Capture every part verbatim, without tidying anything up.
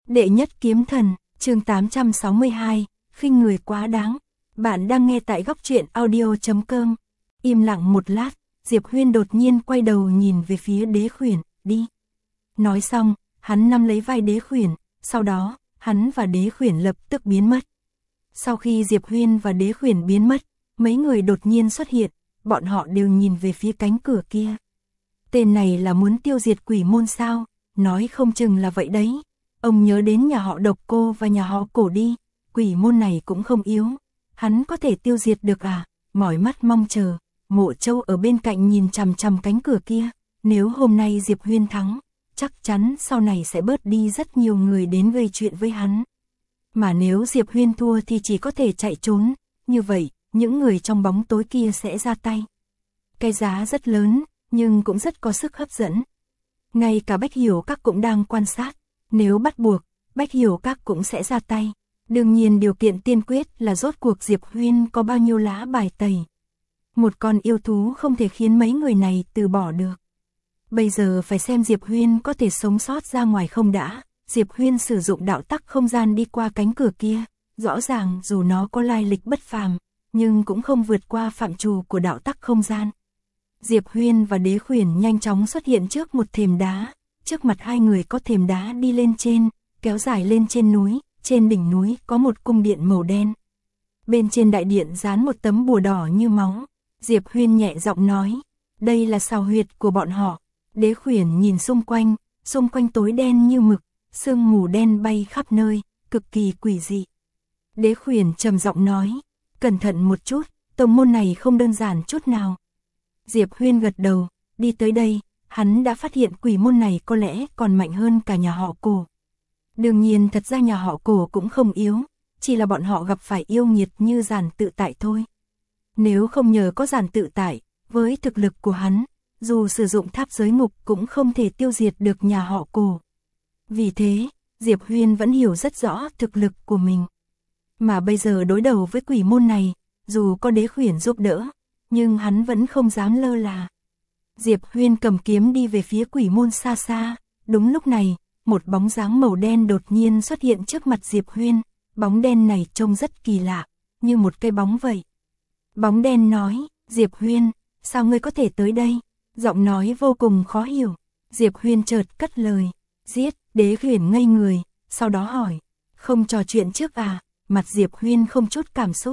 Đệ nhất kiếm thần, chương tám trăm sáu mươi hai, khinh người quá đáng. Bạn đang nghe tại góc truyện audio chấm com. Im lặng một lát, Diệp Huyên đột nhiên quay đầu nhìn về phía Đế Khuyển, đi. Nói xong, hắn nắm lấy vai Đế Khuyển, sau đó, hắn và Đế Khuyển lập tức biến mất. Sau khi Diệp Huyên và Đế Khuyển biến mất, mấy người đột nhiên xuất hiện, bọn họ đều nhìn về phía cánh cửa kia. Tên này là muốn tiêu diệt quỷ môn sao? Nói không chừng là vậy đấy. Ông nhớ đến nhà họ Độc Cô và nhà họ Cổ đi, quỷ môn này cũng không yếu. Hắn có thể tiêu diệt được à? Mỏi mắt mong chờ. Mộ Châu ở bên cạnh nhìn chằm chằm cánh cửa kia. Nếu hôm nay Diệp Huyên thắng, chắc chắn sau này sẽ bớt đi rất nhiều người đến gây chuyện với hắn. Mà nếu Diệp Huyên thua thì chỉ có thể chạy trốn. Như vậy, những người trong bóng tối kia sẽ ra tay. Cái giá rất lớn, nhưng cũng rất có sức hấp dẫn. Ngay cả Bách Hiểu Các cũng đang quan sát. Nếu bắt buộc, Bách Hiểu Các cũng sẽ ra tay. Đương nhiên điều kiện tiên quyết là rốt cuộc Diệp Huyên có bao nhiêu lá bài tẩy. Một con yêu thú không thể khiến mấy người này từ bỏ được. Bây giờ phải xem Diệp Huyên có thể sống sót ra ngoài không đã. Diệp Huyên sử dụng đạo tắc không gian đi qua cánh cửa kia. Rõ ràng dù nó có lai lịch bất phàm, nhưng cũng không vượt qua phạm trù của đạo tắc không gian. Diệp Huyên và Đế Khuyển nhanh chóng xuất hiện trước một thềm đá. Trước mặt hai người có thềm đá đi lên trên, kéo dài lên trên núi. Trên đỉnh núi có một cung điện màu đen. Bên trên đại điện dán một tấm bùa đỏ như máu. Diệp Huyên nhẹ giọng nói, đây là sào huyệt của bọn họ. Đế Khuyển nhìn xung quanh, xung quanh tối đen như mực, sương mù đen bay khắp nơi, cực kỳ quỷ dị. Đế Khuyển trầm giọng nói, cẩn thận một chút, tông môn này không đơn giản chút nào. Diệp Huyên gật đầu, đi tới đây, hắn đã phát hiện quỷ môn này có lẽ còn mạnh hơn cả nhà họ Cổ. Đương nhiên thật ra nhà họ Cổ cũng không yếu, chỉ là bọn họ gặp phải yêu nghiệt như Giản Tự Tại thôi. Nếu không nhờ có Giản Tự Tại, với thực lực của hắn, dù sử dụng tháp giới ngục cũng không thể tiêu diệt được nhà họ Cổ. Vì thế, Diệp Huyên vẫn hiểu rất rõ thực lực của mình. Mà bây giờ đối đầu với quỷ môn này, dù có Đế Khuyển giúp đỡ, nhưng hắn vẫn không dám lơ là. Diệp Huyên cầm kiếm đi về phía quỷ môn xa xa. Đúng lúc này, một bóng dáng màu đen đột nhiên xuất hiện trước mặt Diệp Huyên. Bóng đen này trông rất kỳ lạ, như một cây bóng vậy. Bóng đen nói, Diệp Huyên, sao ngươi có thể tới đây? Giọng nói vô cùng khó hiểu. Diệp Huyên chợt cất lời, giết. Đế Khuyển ngây người, sau đó hỏi, không trò chuyện trước à? Mặt Diệp Huyên không chút cảm xúc.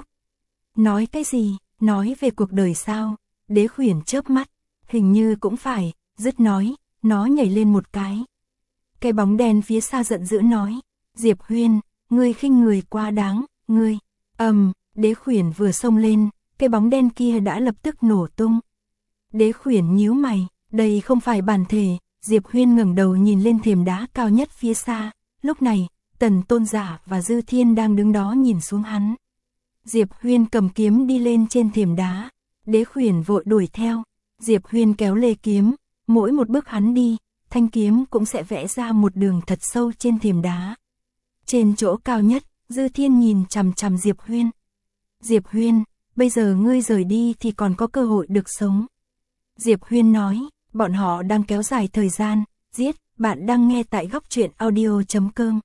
Nói cái gì? Nói về cuộc đời sao? Đế Khuyển chớp mắt, hình như cũng phải, dứt nói, nó nhảy lên một cái. Cái bóng đen phía xa giận dữ nói, Diệp Huyên, ngươi khinh người quá đáng, ngươi. Ầm, um, Đế Khuyển vừa xông lên, cái bóng đen kia đã lập tức nổ tung. Đế Khuyển nhíu mày, đây không phải bản thể. Diệp Huyên ngẩng đầu nhìn lên thềm đá cao nhất phía xa. Lúc này, Tần Tôn Giả và Dư Thiên đang đứng đó nhìn xuống hắn. Diệp Huyên cầm kiếm đi lên trên thềm đá. Đế Khuyển vội đuổi theo. Diệp Huyên kéo lê kiếm, mỗi một bước hắn đi, thanh kiếm cũng sẽ vẽ ra một đường thật sâu trên thềm đá. Trên chỗ cao nhất, Dư Thiên nhìn chằm chằm Diệp Huyên. Diệp Huyên, bây giờ ngươi rời đi thì còn có cơ hội được sống. Diệp Huyên nói, bọn họ đang kéo dài thời gian, giết. Bạn đang nghe tại góc truyện audio chấm com.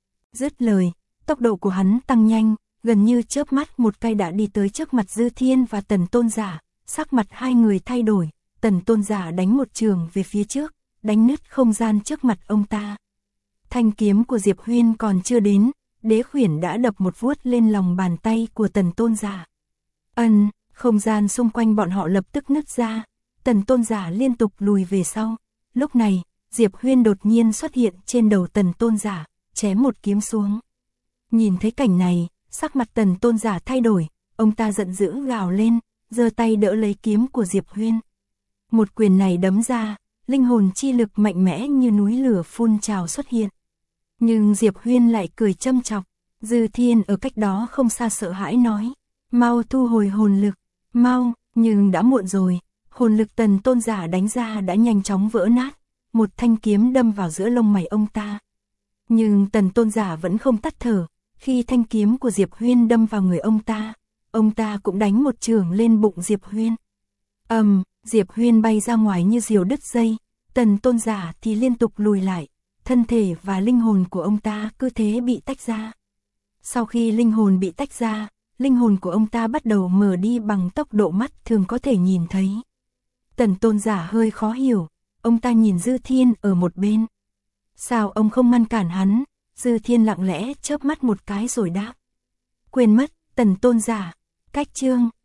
Dứt lời, tốc độ của hắn tăng nhanh, gần như chớp mắt một cái đã đi tới trước mặt Dư Thiên và Tần Tôn Giả. Sắc mặt hai người thay đổi, Tần Tôn Giả đánh một trường về phía trước, đánh nứt không gian trước mặt ông ta. Thanh kiếm của Diệp Huyên còn chưa đến, Đế Khuyển đã đập một vuốt lên lòng bàn tay của Tần Tôn Giả. Ân, không gian xung quanh bọn họ lập tức nứt ra, Tần Tôn Giả liên tục lùi về sau. Lúc này, Diệp Huyên đột nhiên xuất hiện trên đầu Tần Tôn Giả, chém một kiếm xuống. Nhìn thấy cảnh này, sắc mặt Tần Tôn Giả thay đổi, ông ta giận dữ gào lên, giơ tay đỡ lấy kiếm của Diệp Huyên. Một quyền này đấm ra, linh hồn chi lực mạnh mẽ như núi lửa phun trào xuất hiện. Nhưng Diệp Huyên lại cười châm chọc. Dư Thiên ở cách đó không xa sợ hãi nói, mau thu hồi hồn lực, mau. Nhưng đã muộn rồi, hồn lực Tần Tôn Giả đánh ra đã nhanh chóng vỡ nát, một thanh kiếm đâm vào giữa lông mày ông ta. Nhưng Tần Tôn Giả vẫn không tắt thở, khi thanh kiếm của Diệp Huyên đâm vào người ông ta, ông ta cũng đánh một chưởng lên bụng Diệp Huyên. Ầm, um, Diệp Huyên bay ra ngoài như diều đứt dây, Tần Tôn Giả thì liên tục lùi lại, thân thân thể và linh hồn của ông ta cứ thế bị tách ra. Sau khi linh hồn bị tách ra, linh hồn của ông ta bắt đầu mờ đi bằng tốc độ mắt thường có thể nhìn thấy. Tần Tôn giả hơi khó hiểu, ông ta nhìn Dư Thiên ở một bên. Sao ông không ngăn cản hắn? Dư Thiên lặng lẽ chớp mắt một cái rồi đáp. Quên mất, Tần Tôn giả, cách chương.